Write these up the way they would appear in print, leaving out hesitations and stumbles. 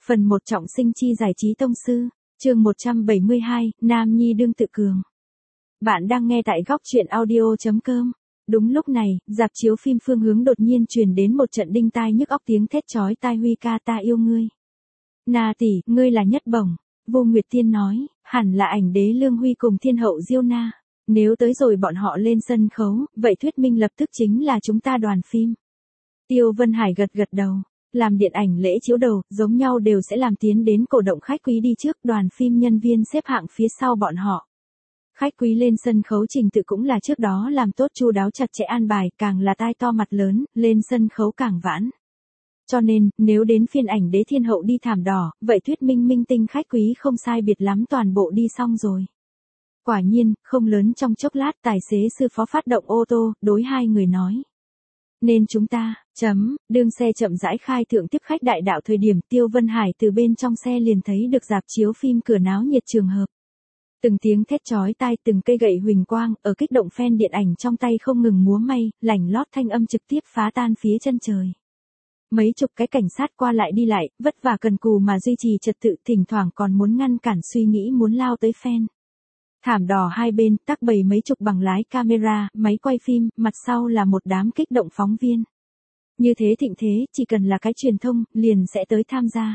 Phần 1 trọng sinh chi giải trí tông sư, chương 172, Nam Nhi đương tự cường. Bạn đang nghe tại góc truyện audio.com. Đúng lúc này, rạp chiếu phim phương hướng đột nhiên truyền đến một trận đinh tai nhức óc tiếng thét chói tai Huy ca ta yêu ngươi. Na tỷ, ngươi là nhất bổng. Vô Nguyệt Tiên nói, hẳn là ảnh đế Lương Huy cùng thiên hậu Diêu Na. Nếu tới rồi bọn họ lên sân khấu, vậy thuyết minh lập tức chính là chúng ta đoàn phim. Tiêu Vân Hải gật gật đầu. Làm điện ảnh lễ chiếu đầu, giống nhau đều sẽ làm tiến đến cổ động khách quý đi trước, đoàn phim nhân viên xếp hạng phía sau bọn họ. Khách quý lên sân khấu trình tự cũng là trước đó làm tốt chu đáo chặt chẽ an bài, càng là tai to mặt lớn, lên sân khấu càng vãn. Cho nên, nếu đến phiên ảnh đế thiên hậu đi thảm đỏ, vậy thuyết minh minh tinh khách quý không sai biệt lắm toàn bộ đi xong rồi. Quả nhiên, không lớn trong chốc lát tài xế sư phó phát động ô tô, đối hai người nói. Nên chúng ta, đương xe chậm rãi khai thượng tiếp khách đại đạo thời điểm Tiêu Vân Hải từ bên trong xe liền thấy được rạp chiếu phim cửa náo nhiệt trường hợp. Từng tiếng thét chói tai, từng cây gậy huỳnh quang, ở kích động fan điện ảnh trong tay không ngừng múa may, lảnh lót thanh âm trực tiếp phá tan phía chân trời. Mấy chục cái cảnh sát qua lại đi lại, vất vả cần cù mà duy trì trật tự, thỉnh thoảng còn muốn ngăn cản suy nghĩ muốn lao tới fan. Thảm đỏ hai bên, tắc bày mấy chục bằng lái camera, máy quay phim, mặt sau là một đám kích động phóng viên. Như thế thịnh thế, chỉ cần là cái truyền thông, liền sẽ tới tham gia.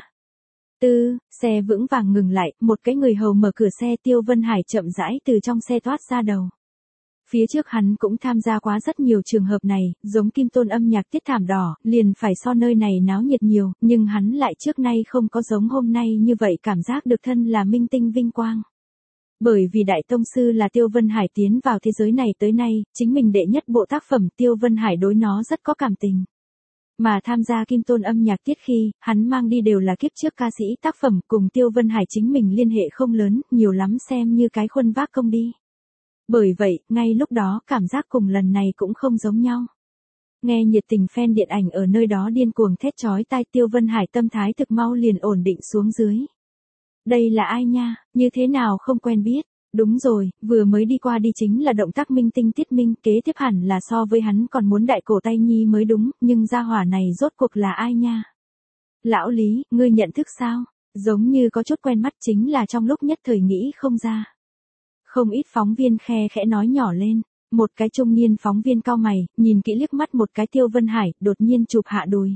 Xe vững vàng ngừng lại, một cái người hầu mở cửa xe Tiêu Vân Hải chậm rãi từ trong xe thoát ra đầu. Phía trước hắn cũng tham gia quá rất nhiều trường hợp này, giống Kim Tôn âm nhạc tiết thảm đỏ, liền phải so nơi này náo nhiệt nhiều, nhưng hắn lại trước nay không có giống hôm nay như vậy cảm giác được thân là minh tinh vinh quang. Bởi vì Đại Tông Sư là Tiêu Vân Hải tiến vào thế giới này tới nay, chính mình đệ nhất bộ tác phẩm Tiêu Vân Hải đối nó rất có cảm tình. Mà tham gia Kim Tôn âm nhạc tiết khi, hắn mang đi đều là kiếp trước ca sĩ tác phẩm cùng Tiêu Vân Hải chính mình liên hệ không lớn, nhiều lắm xem như cái khuôn vác công đi. Bởi vậy, ngay lúc đó cảm giác cùng lần này cũng không giống nhau. Nghe nhiệt tình fan điện ảnh ở nơi đó điên cuồng thét chói tai Tiêu Vân Hải tâm thái thực mau liền ổn định xuống dưới. Đây là ai nha, như thế nào không quen biết. Đúng rồi, vừa mới đi qua đi chính là động tác minh tinh Tiết Minh, kế tiếp hẳn là so với hắn còn muốn đại cổ tay nhi mới đúng, nhưng gia hỏa này rốt cuộc là ai nha? Lão Lý, ngươi nhận thức sao? Giống như có chút quen mắt chính là trong lúc nhất thời nghĩ không ra. Không ít phóng viên khe khẽ nói nhỏ lên, một cái trung niên phóng viên cau mày, nhìn kỹ liếc mắt một cái Tiêu Vân Hải, đột nhiên chụp hạ đùi.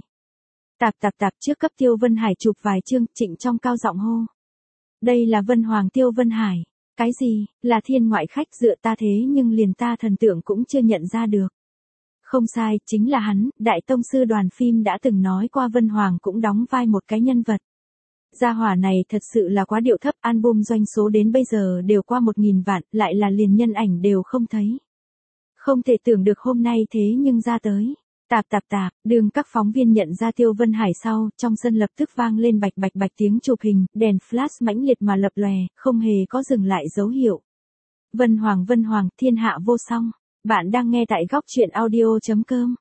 Tạp trước cấp Tiêu Vân Hải chụp vài chương, trịnh trong cao giọng hô. Đây là Vân Hoàng Tiêu Vân Hải. Cái gì, là thiên ngoại khách dựa ta thế nhưng liền ta thần tượng cũng chưa nhận ra được. Không sai, chính là hắn, Đại Tông Sư đoàn phim đã từng nói qua Vân Hoàng cũng đóng vai một cái nhân vật. Gia hỏa này thật sự là quá điệu thấp, album doanh số đến bây giờ đều qua 1.000 vạn, lại là liền nhân ảnh đều không thấy. Không thể tưởng được hôm nay thế nhưng ra tới. Đường các phóng viên nhận ra Tiêu Vân Hải sau, trong sân lập tức vang lên bạch tiếng chụp hình, đèn flash mãnh liệt mà lập lòe, không hề có dừng lại dấu hiệu. Vân Hoàng, thiên hạ vô song. Bạn đang nghe tại góc truyện audio.com.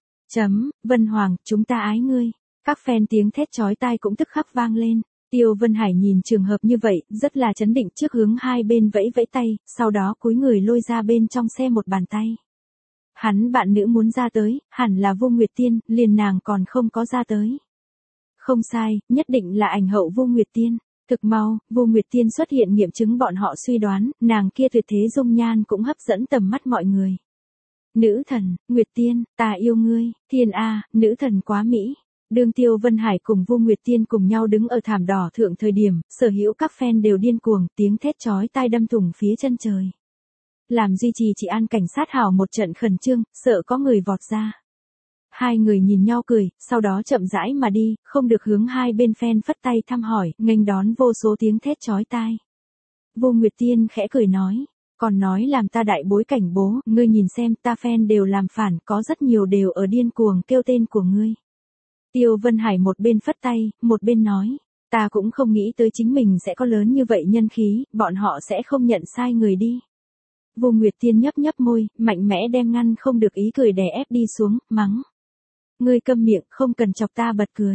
Vân Hoàng, chúng ta ái ngươi. Các fan tiếng thét chói tai cũng tức khắc vang lên. Tiêu Vân Hải nhìn trường hợp như vậy, rất là chấn định trước hướng hai bên vẫy tay, sau đó cúi người lôi ra bên trong xe một bàn tay. Hắn bạn nữ muốn ra tới, hẳn là Vô Nguyệt Tiên, liền nàng còn không có ra tới. Không sai, nhất định là ảnh hậu Vô Nguyệt Tiên. Thực mau, Vô Nguyệt Tiên xuất hiện nghiệm chứng bọn họ suy đoán, nàng kia tuyệt thế dung nhan cũng hấp dẫn tầm mắt mọi người. Nữ thần, Nguyệt Tiên, ta yêu ngươi, thiên a, nữ thần quá mỹ. Đương Tiêu Vân Hải cùng Vô Nguyệt Tiên cùng nhau đứng ở thảm đỏ thượng thời điểm, sở hữu các fan đều điên cuồng, tiếng thét chói tai đâm thủng phía chân trời. Làm duy trì trị an cảnh sát hào một trận khẩn trương, sợ có người vọt ra. Hai người nhìn nhau cười, sau đó chậm rãi mà đi, không được hướng hai bên fan phất tay thăm hỏi, nghênh đón vô số tiếng thét chói tai. Vô Nguyệt Tiên khẽ cười nói, còn nói làm ta đại bối cảnh bố, ngươi nhìn xem ta fan đều làm phản, có rất nhiều đều ở điên cuồng kêu tên của ngươi. Tiêu Vân Hải một bên phất tay, một bên nói, ta cũng không nghĩ tới chính mình sẽ có lớn như vậy nhân khí, bọn họ sẽ không nhận sai người đi. Vô Nguyệt Tiên nhấp môi, mạnh mẽ đem ngăn không được ý cười đè ép đi xuống, mắng. Ngươi câm miệng, không cần chọc ta bật cười.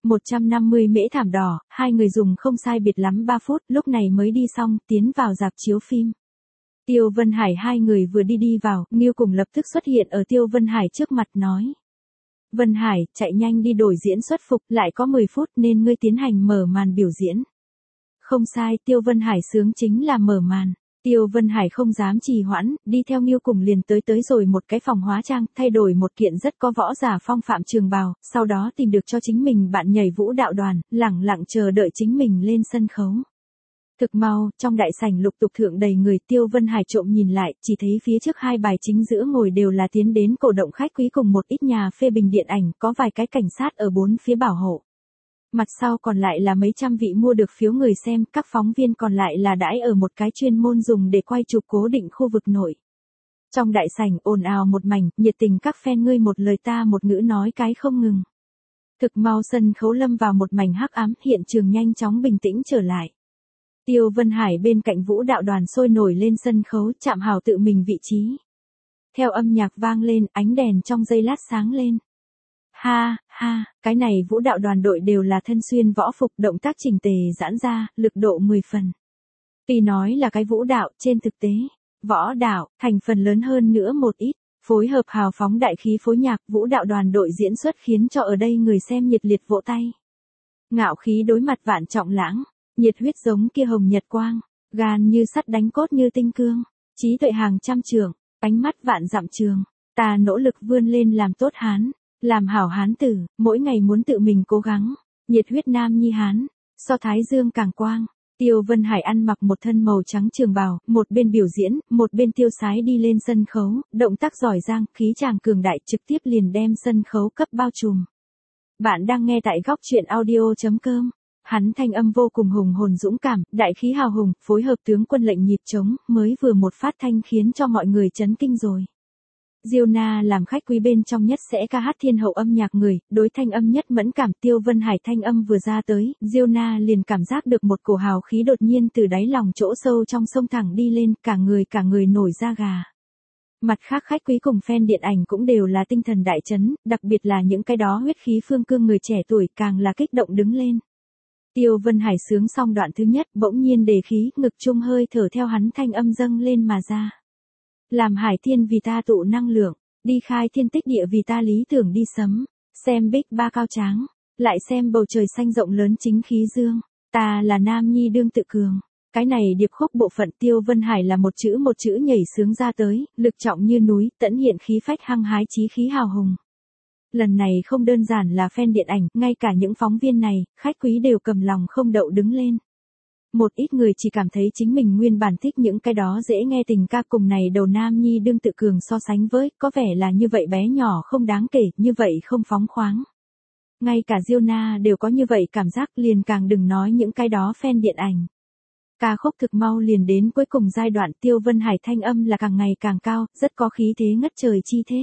150 mễ thảm đỏ, hai người dùng không sai biệt lắm 3 phút, lúc này mới đi xong, tiến vào rạp chiếu phim. Tiêu Vân Hải hai người vừa đi vào, Nghiêu cùng lập tức xuất hiện ở Tiêu Vân Hải trước mặt nói. Vân Hải, chạy nhanh đi đổi diễn xuất phục, lại có 10 phút nên ngươi tiến hành mở màn biểu diễn. Không sai, Tiêu Vân Hải sướng chính là mở màn. Tiêu Vân Hải không dám trì hoãn, đi theo Nghiêu cùng liền tới rồi một cái phòng hóa trang, thay đổi một kiện rất có võ giả phong phạm trường bào, sau đó tìm được cho chính mình bạn nhảy vũ đạo đoàn, lẳng lặng chờ đợi chính mình lên sân khấu. Thực mau, trong đại sảnh lục tục thượng đầy người, Tiêu Vân Hải trộm nhìn lại, chỉ thấy phía trước hai bài chính giữa ngồi đều là tiến đến cổ động khách quý cùng một ít nhà phê bình điện ảnh, có vài cái cảnh sát ở bốn phía bảo hộ. Mặt sau còn lại là mấy trăm vị mua được phiếu người xem, các phóng viên còn lại là đãi ở một cái chuyên môn dùng để quay chụp cố định khu vực nội. Trong đại sảnh ồn ào một mảnh, nhiệt tình các fan ngươi một lời ta một ngữ nói cái không ngừng. Thực mau sân khấu lâm vào một mảnh hắc ám, hiện trường nhanh chóng bình tĩnh trở lại. Tiêu Vân Hải bên cạnh vũ đạo đoàn sôi nổi lên sân khấu, chạm hào tự mình vị trí. Theo âm nhạc vang lên, ánh đèn trong giây lát sáng lên. Ha, ha, cái này vũ đạo đoàn đội đều là thân xuyên võ phục, động tác chỉnh tề giãn ra, lực độ 10 phần. Tuy nói là cái vũ đạo, trên thực tế, võ đạo, thành phần lớn hơn nữa một ít, phối hợp hào phóng đại khí phối nhạc, vũ đạo đoàn đội diễn xuất khiến cho ở đây người xem nhiệt liệt vỗ tay. Ngạo khí đối mặt vạn trọng lãng, nhiệt huyết giống kia hồng nhật quang, gan như sắt đánh cốt như tinh cương, trí tuệ hàng trăm trường, ánh mắt vạn dặm trường, ta nỗ lực vươn lên làm tốt hán. Làm hảo hán tử, mỗi ngày muốn tự mình cố gắng, nhiệt huyết nam nhi hán, so thái dương càng quang. Tiêu Vân Hải ăn mặc một thân màu trắng trường bào, một bên biểu diễn, một bên tiêu sái đi lên sân khấu, động tác giỏi giang, khí chàng cường đại trực tiếp liền đem sân khấu cấp bao trùm. Bạn đang nghe tại góc truyện audio.com. Hắn thanh âm vô cùng hùng hồn dũng cảm, đại khí hào hùng, phối hợp tướng quân lệnh nhịp trống, mới vừa một phát thanh khiến cho mọi người chấn kinh rồi. Diêu Na làm khách quý bên trong nhất sẽ ca hát thiên hậu âm nhạc người, đối thanh âm nhất mẫn cảm. Tiêu Vân Hải thanh âm vừa ra tới, Diêu Na liền cảm giác được một cổ hào khí đột nhiên từ đáy lòng chỗ sâu trong sông thẳng đi lên, cả người nổi da gà. Mặt khác khách quý cùng fan điện ảnh cũng đều là tinh thần đại chấn, đặc biệt là những cái đó huyết khí phương cương người trẻ tuổi càng là kích động đứng lên. Tiêu Vân Hải sướng xong đoạn thứ nhất, bỗng nhiên đề khí, ngực trung hơi thở theo hắn thanh âm dâng lên mà ra. Làm hải thiên vì ta tụ năng lượng, đi khai thiên tích địa vì ta lý tưởng đi sấm, xem Big Ba cao tráng, lại xem bầu trời xanh rộng lớn chính khí dương, ta là nam nhi đương tự cường. Cái này điệp khúc bộ phận Tiêu Vân Hải là một chữ nhảy sướng ra tới, lực trọng như núi, tẫn hiện khí phách hăng hái chí khí hào hùng. Lần này không đơn giản là fan điện ảnh, ngay cả những phóng viên này, khách quý đều cầm lòng không đậu đứng lên. Một ít người chỉ cảm thấy chính mình nguyên bản thích những cái đó dễ nghe tình ca cùng này đầu nam nhi đương tự cường so sánh với, có vẻ là như vậy bé nhỏ không đáng kể, như vậy không phóng khoáng. Ngay cả Diêu Na đều có như vậy cảm giác, liền càng đừng nói những cái đó fan điện ảnh. Ca khúc thực mau liền đến cuối cùng giai đoạn, Tiêu Vân Hải thanh âm là càng ngày càng cao, rất có khí thế ngất trời chi thế.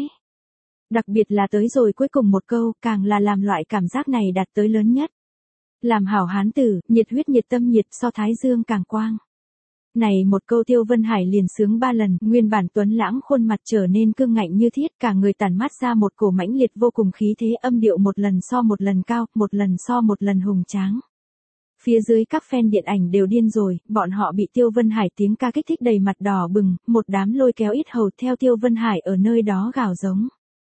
Đặc biệt là tới rồi cuối cùng một câu, càng là làm loại cảm giác này đạt tới lớn nhất. Làm hảo hán tử, nhiệt huyết nhiệt tâm nhiệt so thái dương càng quang. Này một câu Tiêu Vân Hải liền sướng 3 lần, nguyên bản tuấn lãng khuôn mặt trở nên cương ngạnh như thiết, cả người tản mát ra một cổ mãnh liệt vô cùng khí thế, âm điệu một lần so một lần cao, một lần so một lần hùng tráng. Phía dưới các fan điện ảnh đều điên rồi, bọn họ bị Tiêu Vân Hải tiếng ca kích thích đầy mặt đỏ bừng, một đám lôi kéo ít hầu theo Tiêu Vân Hải ở nơi đó gào giống.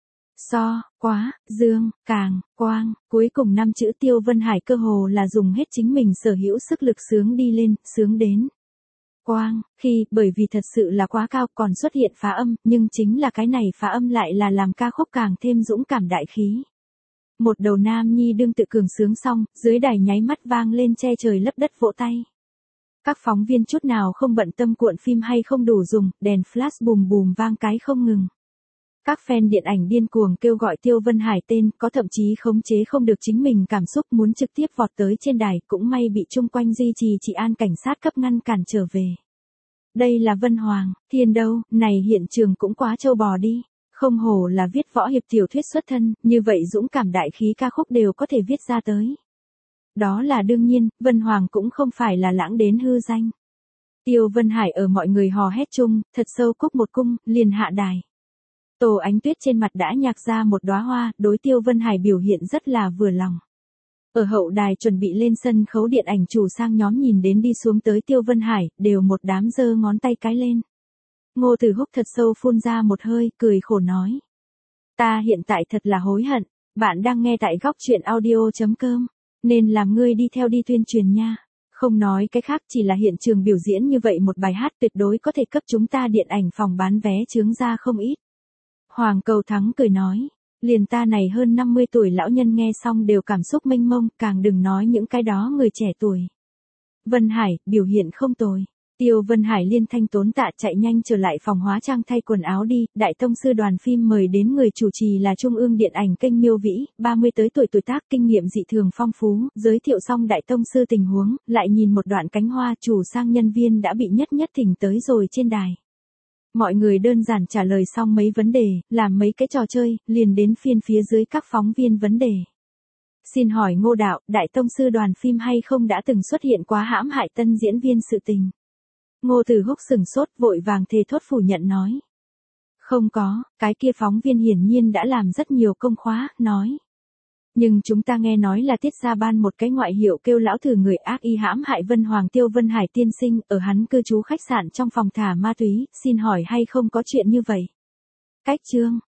So, quá, dương, càng, quang, cuối cùng 5 chữ Tiêu Vân Hải cơ hồ là dùng hết chính mình sở hữu sức lực sướng đi lên, sướng đến. Quang, khi, bởi vì thật sự là quá cao còn xuất hiện phá âm, nhưng chính là cái này phá âm lại là làm ca khúc càng thêm dũng cảm đại khí. Một đầu nam nhi đương tự cường sướng xong, dưới đài nháy mắt vang lên che trời lấp đất vỗ tay. Các phóng viên chút nào không bận tâm cuộn phim hay không đủ dùng, đèn flash bùm bùm vang cái không ngừng. Các fan điện ảnh điên cuồng kêu gọi Tiêu Vân Hải tên, có thậm chí khống chế không được chính mình cảm xúc muốn trực tiếp vọt tới trên đài, cũng may bị chung quanh duy trì trị an cảnh sát cấp ngăn cản trở về. Đây là Vân Hoàng, thiên đâu, này hiện trường cũng quá trâu bò đi, không hổ là viết võ hiệp tiểu thuyết xuất thân, như vậy dũng cảm đại khí ca khúc đều có thể viết ra tới. Đó là đương nhiên, Vân Hoàng cũng không phải là lãng đến hư danh. Tiêu Vân Hải ở mọi người hò hét chung, thật sâu cúc một cung, liền hạ đài. Tô Ánh Tuyết trên mặt đã nhạc ra một đóa hoa, đối Tiêu Vân Hải biểu hiện rất là vừa lòng. Ở hậu đài chuẩn bị lên sân khấu điện ảnh chủ sang nhóm nhìn đến đi xuống tới Tiêu Vân Hải, đều một đám giơ ngón tay cái lên. Ngô Tử Húc thật sâu phun ra một hơi, cười khổ nói. Ta hiện tại thật là hối hận, Bạn đang nghe tại góc chuyện audio.com, nên làm ngươi đi theo đi tuyên truyền nha. Không nói cái khác, chỉ là hiện trường biểu diễn như vậy một bài hát tuyệt đối có thể cấp chúng ta điện ảnh phòng bán vé chướng ra không ít. Hoàng Cầu Thắng cười nói, liền ta này hơn 50 tuổi lão nhân nghe xong đều cảm xúc mênh mông, càng đừng nói những cái đó người trẻ tuổi. Vân Hải, biểu hiện không tồi. Tiêu Vân Hải liên thanh tốn tạ chạy nhanh trở lại phòng hóa trang thay quần áo đi, đại tông sư đoàn phim mời đến người chủ trì là Trung ương Điện ảnh kênh Miêu Vĩ, 30 tới tuổi tuổi tác kinh nghiệm dị thường phong phú, giới thiệu xong đại tông sư tình huống, lại nhìn một đoạn cánh hoa chủ sang nhân viên đã bị nhất thỉnh tới rồi trên đài. Mọi người đơn giản trả lời xong mấy vấn đề, làm mấy cái trò chơi, liền đến phiên phía dưới các phóng viên vấn đề. Xin hỏi Ngô đạo, đại tông sư đoàn phim hay không đã từng xuất hiện quá hãm hại tân diễn viên sự tình? Ngô Từ Húc sừng sốt vội vàng thề thốt phủ nhận nói. Không có, cái kia phóng viên hiển nhiên đã làm rất nhiều công khóa, nói. Nhưng chúng ta nghe nói là Tiết Gia ban một cái ngoại hiệu kêu lão thử người ác y hãm hại Vân Hoàng Tiêu Vân Hải tiên sinh ở hắn cư trú khách sạn trong phòng thả ma túy, xin hỏi hay không có chuyện như vậy? Cách chương.